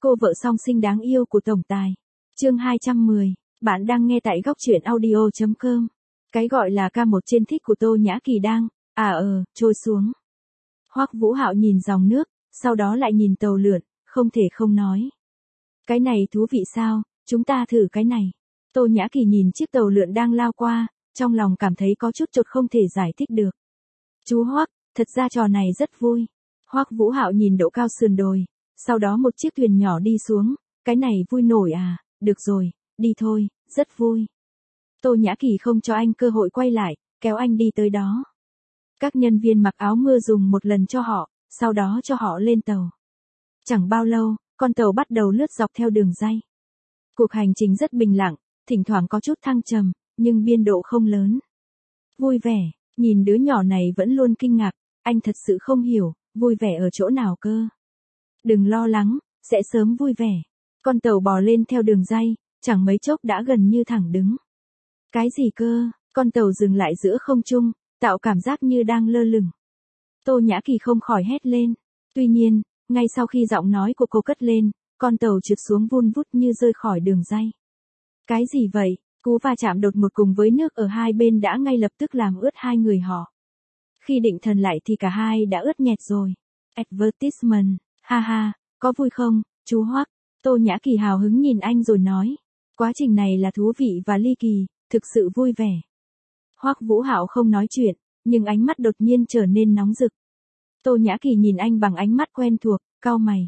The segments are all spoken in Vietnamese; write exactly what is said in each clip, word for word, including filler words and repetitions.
Cô vợ song sinh đáng yêu của tổng tài. Chương hai trăm mười. Bạn đang nghe tại góc truyện audio chấm com. Cái gọi là ca một trên thích của Tô Nhã Kỳ đang, à ờ, trôi xuống. Hoắc Vũ Hạo nhìn dòng nước, sau đó lại nhìn tàu lượn, không thể không nói. Cái này thú vị sao, chúng ta thử cái này. Tô Nhã Kỳ nhìn chiếc tàu lượn đang lao qua, trong lòng cảm thấy có chút chột không thể giải thích được. Chú Hoắc, thật ra trò này rất vui. Hoắc Vũ Hạo nhìn độ cao sườn đồi, sau đó một chiếc thuyền nhỏ đi xuống, cái này vui nổi à, được rồi, đi thôi, rất vui. Tô Nhã Kỳ không cho anh cơ hội quay lại, kéo anh đi tới đó. Các nhân viên mặc áo mưa dùng một lần cho họ, sau đó cho họ lên tàu. Chẳng bao lâu, con tàu bắt đầu lướt dọc theo đường ray. Cuộc hành trình rất bình lặng, thỉnh thoảng có chút thăng trầm, nhưng biên độ không lớn. Vui vẻ, nhìn đứa nhỏ này vẫn luôn kinh ngạc, anh thật sự không hiểu, vui vẻ ở chỗ nào cơ. Đừng lo lắng, sẽ sớm vui vẻ. Con tàu bò lên theo đường ray, chẳng mấy chốc đã gần như thẳng đứng. Cái gì cơ, con tàu dừng lại giữa không trung, tạo cảm giác như đang lơ lửng. Tô Nhã Kỳ không khỏi hét lên. Tuy nhiên, ngay sau khi giọng nói của cô cất lên, con tàu trượt xuống vun vút như rơi khỏi đường ray. Cái gì vậy? Cú va chạm đột ngột cùng với nước ở hai bên đã ngay lập tức làm ướt hai người họ. Khi định thần lại thì cả hai đã ướt nhẹp rồi. Advertisement, ha ha, có vui không, chú Hoắc? Tô Nhã Kỳ hào hứng nhìn anh rồi nói. Quá trình này là thú vị và ly kỳ, thực sự vui vẻ. Hoắc Vũ Hạo không nói chuyện, nhưng ánh mắt đột nhiên trở nên nóng rực. Tô Nhã Kỳ nhìn anh bằng ánh mắt quen thuộc, cau mày.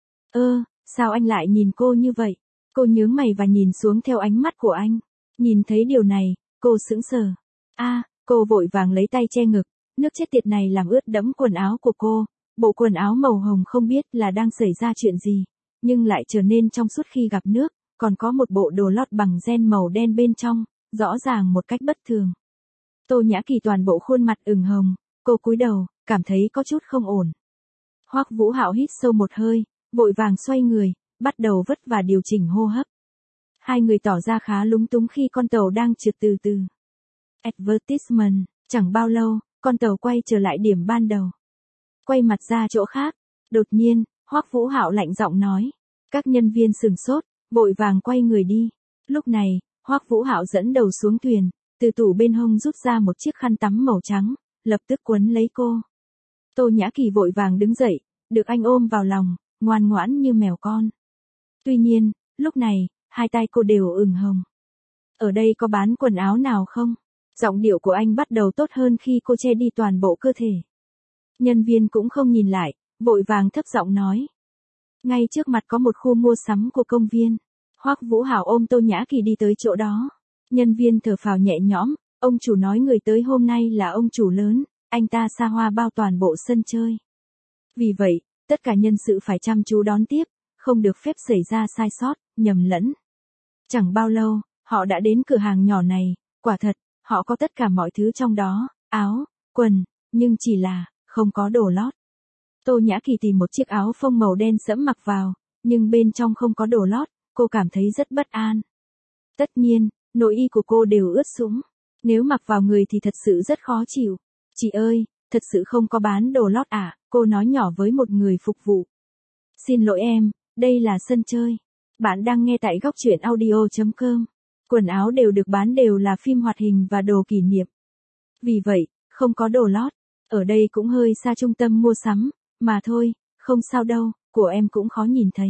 Ơ, sao anh lại nhìn cô như vậy? Cô nhướng mày và nhìn xuống theo ánh mắt của anh. Nhìn thấy điều này, cô sững sờ. A, cô vội vàng lấy tay che ngực, nước chết tiệt này làm ướt đẫm quần áo của cô. Bộ quần áo màu hồng không biết là đang xảy ra chuyện gì, nhưng lại trở nên trong suốt khi gặp nước, còn có một bộ đồ lót bằng ren màu đen bên trong, rõ ràng một cách bất thường. Tô Nhã Kỳ toàn bộ khuôn mặt ửng hồng, cô cúi đầu, cảm thấy có chút không ổn. Hoắc Vũ Hạo hít sâu một hơi, vội vàng xoay người, bắt đầu vất vả điều chỉnh hô hấp. Hai người tỏ ra khá lúng túng khi con tàu đang trượt từ từ. Advertisement, chẳng bao lâu, con tàu quay trở lại điểm ban đầu. Quay mặt ra chỗ khác, đột nhiên, Hoắc Vũ Hạo lạnh giọng nói. Các nhân viên sửng sốt, vội vàng quay người đi. Lúc này, Hoắc Vũ Hạo dẫn đầu xuống thuyền, từ tủ bên hông rút ra một chiếc khăn tắm màu trắng, lập tức quấn lấy cô. Tô Nhã Kỳ vội vàng đứng dậy, được anh ôm vào lòng, ngoan ngoãn như mèo con. Tuy nhiên, lúc này, hai tay cô đều ửng hồng. Ở đây có bán quần áo nào không? Giọng điệu của anh bắt đầu tốt hơn khi cô che đi toàn bộ cơ thể. Nhân viên cũng không nhìn lại, vội vàng thấp giọng nói. Ngay trước mặt có một khu mua sắm của công viên. Hoắc Vũ Hạo ôm Tô Nhã Kỳ đi tới chỗ đó. Nhân viên thở phào nhẹ nhõm, ông chủ nói người tới hôm nay là ông chủ lớn, anh ta xa hoa bao toàn bộ sân chơi. Vì vậy, tất cả nhân sự phải chăm chú đón tiếp, không được phép xảy ra sai sót, nhầm lẫn. Chẳng bao lâu, họ đã đến cửa hàng nhỏ này, quả thật, họ có tất cả mọi thứ trong đó, áo, quần, nhưng chỉ là, không có đồ lót. Tô Nhã Kỳ tìm một chiếc áo phông màu đen sẫm mặc vào, nhưng bên trong không có đồ lót, cô cảm thấy rất bất an. Tất nhiên, nội y của cô đều ướt sũng. Nếu mặc vào người thì thật sự rất khó chịu. Chị ơi, thật sự không có bán đồ lót à, cô nói nhỏ với một người phục vụ. Xin lỗi em, đây là sân chơi. Bạn đang nghe tại góc truyện audio chấm com. Quần áo đều được bán đều là phim hoạt hình và đồ kỷ niệm. Vì vậy, không có đồ lót. Ở đây cũng hơi xa trung tâm mua sắm, mà thôi, không sao đâu, của em cũng khó nhìn thấy.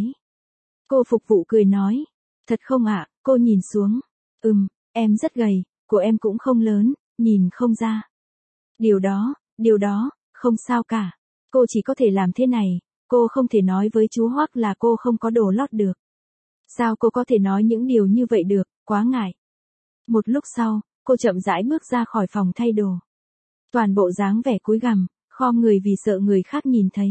Cô phục vụ cười nói. Thật không ạ, cô nhìn xuống. Ừm, em rất gầy, của em cũng không lớn, nhìn không ra. Điều đó, điều đó, không sao cả. Cô chỉ có thể làm thế này, cô không thể nói với chú Hoắc là cô không có đồ lót được. Sao cô có thể nói những điều như vậy được, quá ngại. Một lúc sau, cô chậm rãi bước ra khỏi phòng thay đồ. Toàn bộ dáng vẻ cúi gằm, khom người vì sợ người khác nhìn thấy.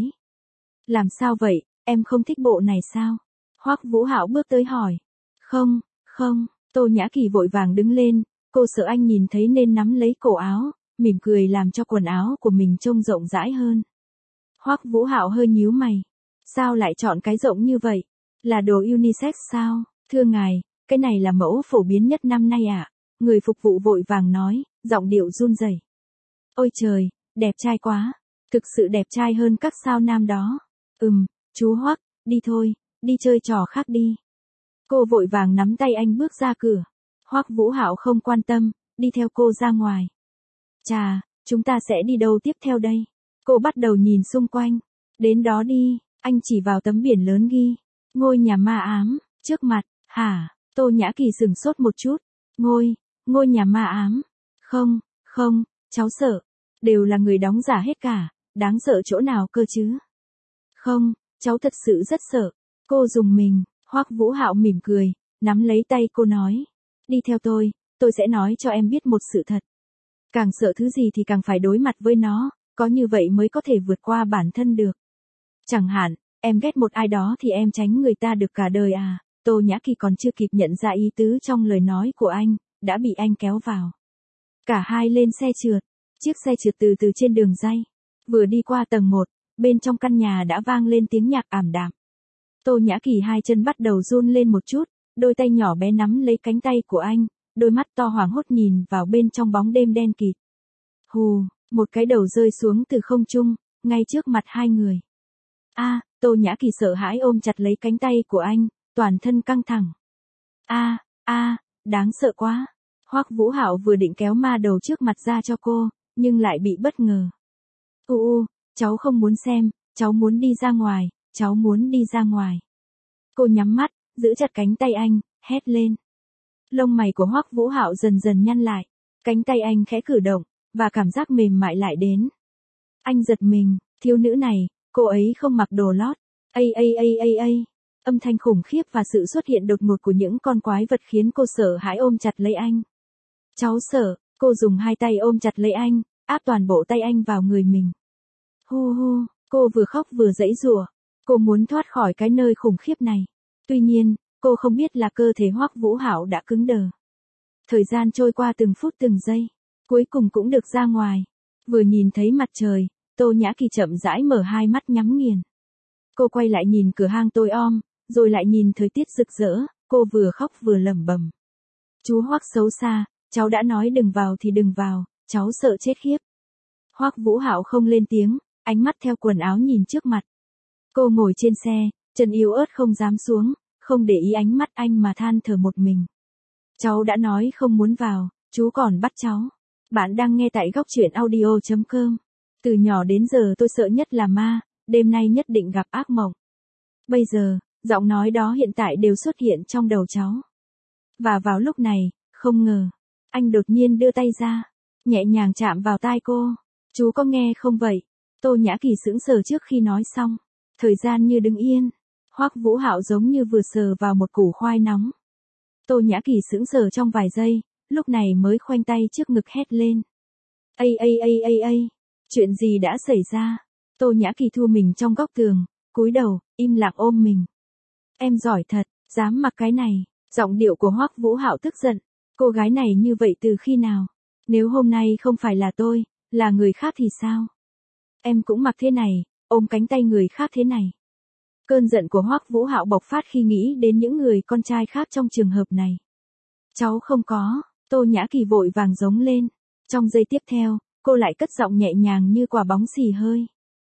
Làm sao vậy, em không thích bộ này sao? Hoắc Vũ Hạo bước tới hỏi. Không, không, Tô Nhã Kỳ vội vàng đứng lên, cô sợ anh nhìn thấy nên nắm lấy cổ áo, mỉm cười làm cho quần áo của mình trông rộng rãi hơn. Hoắc Vũ Hạo hơi nhíu mày. Sao lại chọn cái rộng như vậy? Là đồ unisex sao? Thưa ngài, cái này là mẫu phổ biến nhất năm nay ạ. À? Người phục vụ vội vàng nói, giọng điệu run rẩy. Ôi trời, đẹp trai quá. Thực sự đẹp trai hơn các sao nam đó. Ừm, chú Hoắc, đi thôi, đi chơi trò khác đi. Cô vội vàng nắm tay anh bước ra cửa. Hoắc Vũ Hạo không quan tâm, đi theo cô ra ngoài. Chà, chúng ta sẽ đi đâu tiếp theo đây? Cô bắt đầu nhìn xung quanh. Đến đó đi, anh chỉ vào tấm biển lớn ghi. Ngôi nhà ma ám, trước mặt. Hả? Tô Nhã Kỳ sửng sốt một chút. Ngôi, ngôi nhà ma ám. Không, không, cháu sợ. Đều là người đóng giả hết cả, đáng sợ chỗ nào cơ chứ? Không, cháu thật sự rất sợ. Cô dùng mình. Hoắc Vũ Hạo mỉm cười, nắm lấy tay cô nói. Đi theo tôi, tôi sẽ nói cho em biết một sự thật. Càng sợ thứ gì thì càng phải đối mặt với nó, có như vậy mới có thể vượt qua bản thân được. Chẳng hạn, em ghét một ai đó thì em tránh người ta được cả đời à? Tô Nhã Kỳ còn chưa kịp nhận ra ý tứ trong lời nói của anh, đã bị anh kéo vào. Cả hai lên xe trượt, chiếc xe trượt từ từ trên đường ray. Vừa đi qua tầng một, bên trong căn nhà đã vang lên tiếng nhạc ảm đạm. Tô Nhã Kỳ hai chân bắt đầu run lên một chút, đôi tay nhỏ bé nắm lấy cánh tay của anh, đôi mắt to hoảng hốt nhìn vào bên trong bóng đêm đen kịt. Hù, một cái đầu rơi xuống từ không trung, ngay trước mặt hai người. A, Tô Nhã Kỳ sợ hãi ôm chặt lấy cánh tay của anh, toàn thân căng thẳng. A, a, đáng sợ quá. Hoắc Vũ Hạo vừa định kéo ma đầu trước mặt ra cho cô, nhưng lại bị bất ngờ. U u, cháu không muốn xem, cháu muốn đi ra ngoài, cháu muốn đi ra ngoài. Cô nhắm mắt, giữ chặt cánh tay anh, hét lên. Lông mày của Hoắc Vũ Hạo dần dần nhăn lại, cánh tay anh khẽ cử động, và cảm giác mềm mại lại đến. Anh giật mình, thiếu nữ này, cô ấy không mặc đồ lót. Ây ây ây ây ây. Âm thanh khủng khiếp và sự xuất hiện đột ngột của những con quái vật khiến cô sợ hãi ôm chặt lấy anh. Cháu sợ, cô dùng hai tay ôm chặt lấy anh, áp toàn bộ tay anh vào người mình. Hu hu, cô vừa khóc vừa giãy giụa. Cô muốn thoát khỏi cái nơi khủng khiếp này. Tuy nhiên, cô không biết là cơ thể Hoắc Vũ Hạo đã cứng đờ. Thời gian trôi qua từng phút từng giây, cuối cùng cũng được ra ngoài. Vừa nhìn thấy mặt trời, Tô Nhã Kỳ chậm rãi mở hai mắt nhắm nghiền. Cô quay lại nhìn cửa hang tối om, rồi lại nhìn thời tiết rực rỡ, cô vừa khóc vừa lẩm bẩm. Chú Hoắc xấu xa, cháu đã nói đừng vào thì đừng vào, cháu sợ chết khiếp. Hoắc Vũ Hạo không lên tiếng, ánh mắt theo quần áo nhìn trước mặt. Cô ngồi trên xe, chân yếu ớt không dám xuống, không để ý ánh mắt anh mà than thở một mình. Cháu đã nói không muốn vào, chú còn bắt cháu. Bạn đang nghe tại góc truyện audio chấm com. Từ nhỏ đến giờ tôi sợ nhất là ma, đêm nay nhất định gặp ác mộng. Bây giờ, giọng nói đó hiện tại đều xuất hiện trong đầu cháu. Và vào lúc này, không ngờ, anh đột nhiên đưa tay ra, nhẹ nhàng chạm vào tai cô. Chú có nghe không vậy? Tô Nhã Kỳ sững sờ trước khi nói xong. Thời gian như đứng yên. Hoắc Vũ Hạo giống như vừa sờ vào một củ khoai nóng. Tô Nhã Kỳ sững sờ trong vài giây, lúc này mới khoanh tay trước ngực hét lên. Ây ây ây ây ây, chuyện gì đã xảy ra? Tô Nhã Kỳ thu mình trong góc tường, cúi đầu, im lặng ôm mình. Em giỏi thật, dám mặc cái này. Giọng điệu của Hoắc Vũ Hạo tức giận. Cô gái này như vậy từ khi nào? Nếu hôm nay không phải là tôi, là người khác thì sao? Em cũng mặc thế này, ôm cánh tay người khác thế này. Cơn giận của Hoắc Vũ Hạo bộc phát khi nghĩ đến những người con trai khác trong trường hợp này. Cháu không có, Tô Nhã Kỳ vội vàng giống lên. Trong giây tiếp theo, cô lại cất giọng nhẹ nhàng như quả bóng xì hơi.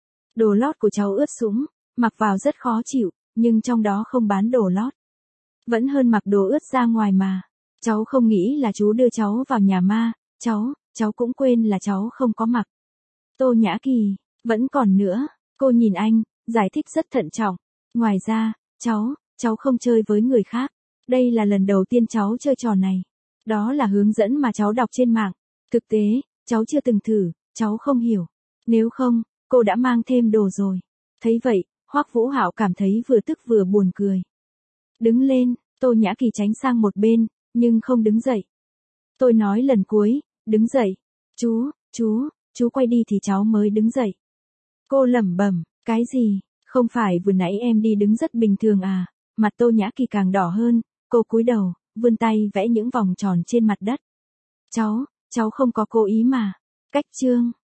Đồ lót của cháu ướt sũng, mặc vào rất khó chịu, nhưng trong đó không bán đồ lót. Vẫn hơn mặc đồ ướt ra ngoài mà. Cháu không nghĩ là chú đưa cháu vào nhà ma, cháu, cháu cũng quên là cháu không có mặc. Tô Nhã Kỳ, vẫn còn nữa, cô nhìn anh, giải thích rất thận trọng. Ngoài ra, cháu, cháu không chơi với người khác. Đây là lần đầu tiên cháu chơi trò này. Đó là hướng dẫn mà cháu đọc trên mạng. Thực tế, cháu chưa từng thử, cháu không hiểu. Nếu không, cô đã mang thêm đồ rồi. Thấy vậy, Hoắc Vũ Hạo cảm thấy vừa tức vừa buồn cười. Đứng lên, Tô Nhã Kỳ tránh sang một bên, nhưng không đứng dậy. Tôi nói lần cuối, đứng dậy. Chú, chú, chú quay đi thì cháu mới đứng dậy. Cô lẩm bẩm, cái gì? Không phải vừa nãy em đi đứng rất bình thường à? Mặt Tô Nhã Kỳ càng đỏ hơn, cô cúi đầu, vươn tay vẽ những vòng tròn trên mặt đất. Cháu, cháu không có cố ý mà. Cách chương.